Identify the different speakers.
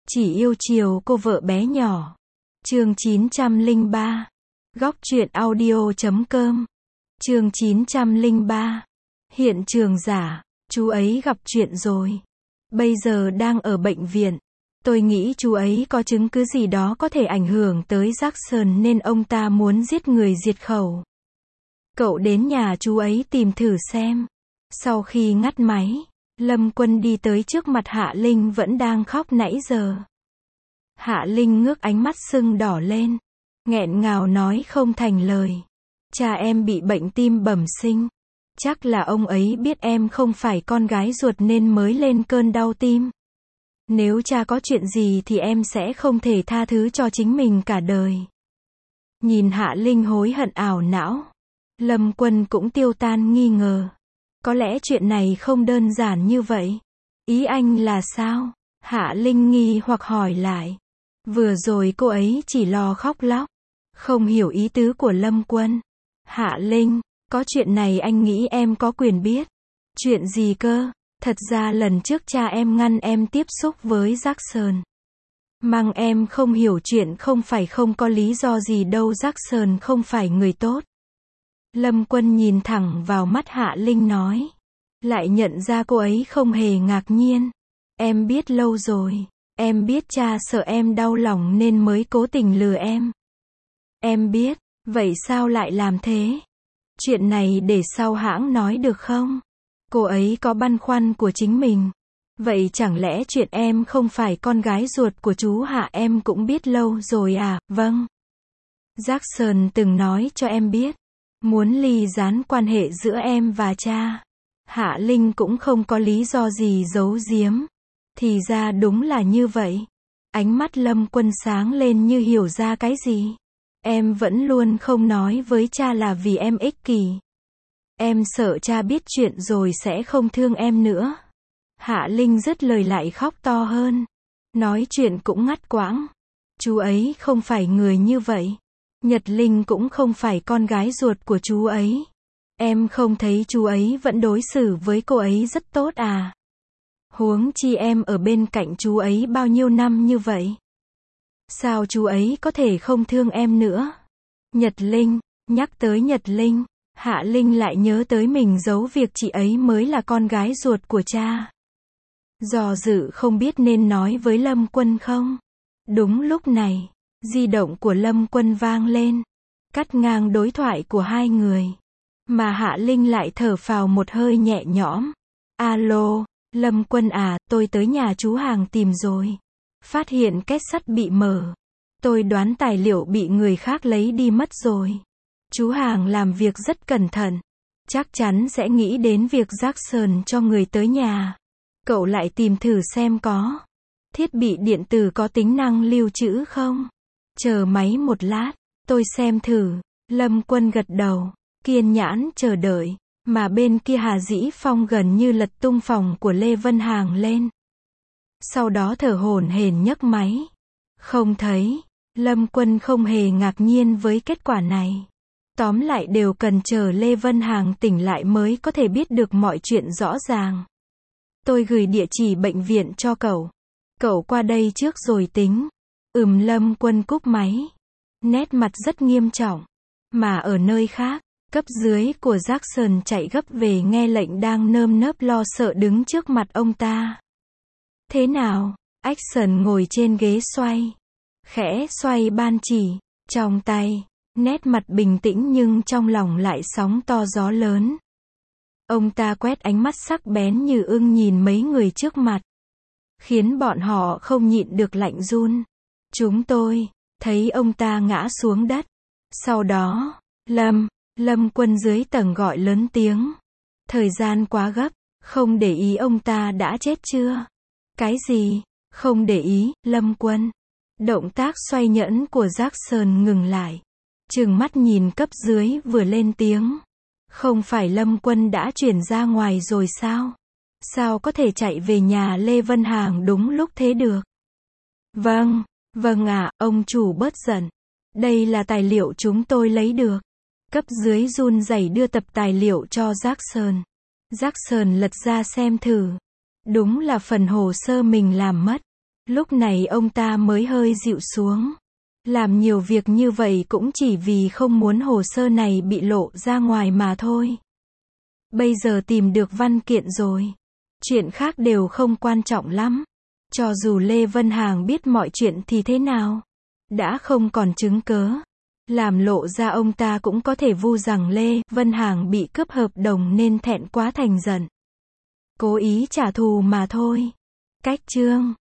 Speaker 1: Chỉ yêu chiều cô vợ bé nhỏ. Chương 903. Góc truyện audio.com. Chương 903. Hiện trường giả, chú ấy gặp chuyện rồi. Bây giờ đang ở bệnh viện. Tôi nghĩ chú ấy có chứng cứ gì đó có thể ảnh hưởng tới Jackson nên ông ta muốn giết người diệt khẩu. Cậu đến nhà chú ấy tìm thử xem. Sau khi ngắt máy, Lâm Quân đi tới trước mặt Hạ Linh vẫn đang khóc nãy giờ. Hạ Linh ngước ánh mắt sưng đỏ lên, nghẹn ngào nói không thành lời. Cha em bị bệnh tim bẩm sinh. Chắc là ông ấy biết em không phải con gái ruột nên mới lên cơn đau tim. Nếu cha có chuyện gì thì em sẽ không thể tha thứ cho chính mình cả đời. Nhìn Hạ Linh hối hận ảo não, Lâm Quân cũng tiêu tan nghi ngờ. Có lẽ chuyện này không đơn giản như vậy. Ý anh là sao? Hạ Linh nghi hoặc hỏi lại. Vừa rồi cô ấy chỉ lo khóc lóc, không hiểu ý tứ của Lâm Quân. Hạ Linh, có chuyện này anh nghĩ em có quyền biết. Chuyện gì cơ? Thật ra lần trước cha em ngăn em tiếp xúc với Jackson. Mang em không hiểu chuyện không có lý do gì đâu, Jackson không phải người tốt. Lâm Quân nhìn thẳng vào mắt Hạ Linh nói. Lại nhận ra cô ấy không hề ngạc nhiên. Em biết lâu rồi. Em biết cha sợ em đau lòng nên mới cố tình lừa em. Em biết, vậy sao lại làm thế? Chuyện này để sau hãng nói được không? Cô ấy có băn khoăn của chính mình. Vậy chẳng lẽ chuyện em không phải con gái ruột của chú Hạ em cũng biết lâu rồi à? Vâng. Jackson từng nói cho em biết. Muốn ly gián quan hệ giữa em và cha. Hạ Linh cũng không có lý do gì giấu giếm. Thì ra đúng là như vậy. Ánh mắt Lâm Quân sáng lên như hiểu ra cái gì. Em vẫn luôn không nói với cha là vì em ích kỷ. Em sợ cha biết chuyện rồi sẽ không thương em nữa. Hạ Linh dứt lời lại khóc to hơn. Nói chuyện cũng ngắt quãng. Chú ấy không phải người như vậy. Nhật Linh cũng không phải con gái ruột của chú ấy. Em không thấy chú ấy vẫn đối xử với cô ấy rất tốt à? Huống chi em ở bên cạnh chú ấy bao nhiêu năm như vậy. Sao chú ấy có thể không thương em nữa? Nhật Linh, nhắc tới Nhật Linh, Hạ Linh lại nhớ tới mình giấu việc chị ấy mới là con gái ruột của cha. Do dự không biết nên nói với Lâm Quân không. Đúng lúc này, di động của Lâm Quân vang lên, cắt ngang đối thoại của hai người. Mà Hạ Linh lại thở phào một hơi nhẹ nhõm. Alo, Lâm Quân à, tôi tới nhà chú Hàng tìm rồi. Phát hiện két sắt bị mở. Tôi đoán tài liệu bị người khác lấy đi mất rồi. Chú Hàng làm việc rất cẩn thận. Chắc chắn sẽ nghĩ đến việc Jackson cho người tới nhà. Cậu lại tìm thử xem có thiết bị điện tử có tính năng lưu trữ không? Chờ máy một lát, tôi xem thử. Lâm Quân gật đầu, kiên nhẫn chờ đợi. Mà bên kia Hà Dĩ Phong gần như lật tung phòng của Lê Vân Hàng lên. Sau đó thở hổn hển nhấc máy. Không thấy. Lâm Quân không hề ngạc nhiên với kết quả này. Tóm lại đều cần chờ Lê Vân Hàng tỉnh lại mới có thể biết được mọi chuyện rõ ràng. Tôi gửi địa chỉ bệnh viện cho cậu. Cậu qua đây trước rồi tính. Lâm Quân cúp máy. Nét mặt rất nghiêm trọng. Mà ở nơi khác, cấp dưới của Jackson chạy gấp về nghe lệnh đang nơm nớp lo sợ đứng trước mặt ông ta. Thế nào? Action ngồi trên ghế xoay. Khẽ xoay ban chỉ, trong tay. Nét mặt bình tĩnh nhưng trong lòng lại sóng to gió lớn. Ông ta quét ánh mắt sắc bén như ưng nhìn mấy người trước mặt. Khiến bọn họ không nhịn được lạnh run. Chúng tôi, thấy ông ta ngã xuống đất. Sau đó, Lâm Quân dưới tầng gọi lớn tiếng. Thời gian quá gấp, không để ý ông ta đã chết chưa? Cái gì? Không để ý, Lâm Quân. Động tác xoay nhẫn của Jackson ngừng lại. Trừng mắt nhìn cấp dưới vừa lên tiếng. Không phải Lâm Quân đã chuyển ra ngoài rồi sao? Sao có thể chạy về nhà Lê Vân Hàng đúng lúc thế được? Vâng ạ, ông chủ bớt giận. Đây là tài liệu chúng tôi lấy được. Cấp dưới run rẩy đưa tập tài liệu cho Jackson. Jackson lật ra xem thử. Đúng là phần hồ sơ mình làm mất. Lúc này ông ta mới hơi dịu xuống. Làm nhiều việc như vậy cũng chỉ vì không muốn hồ sơ này bị lộ ra ngoài mà thôi. Bây giờ tìm được văn kiện rồi. Chuyện khác đều không quan trọng lắm. Cho dù Lê Vân Hàng biết mọi chuyện thì thế nào? Đã không còn chứng cớ. Làm lộ ra ông ta cũng có thể vu rằng Lê Vân Hàng bị cướp hợp đồng nên thẹn quá thành giận. Cố ý trả thù mà thôi. Cách chương